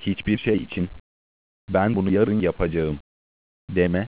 Hiçbir şey için "Ben bunu yarın yapacağım" deme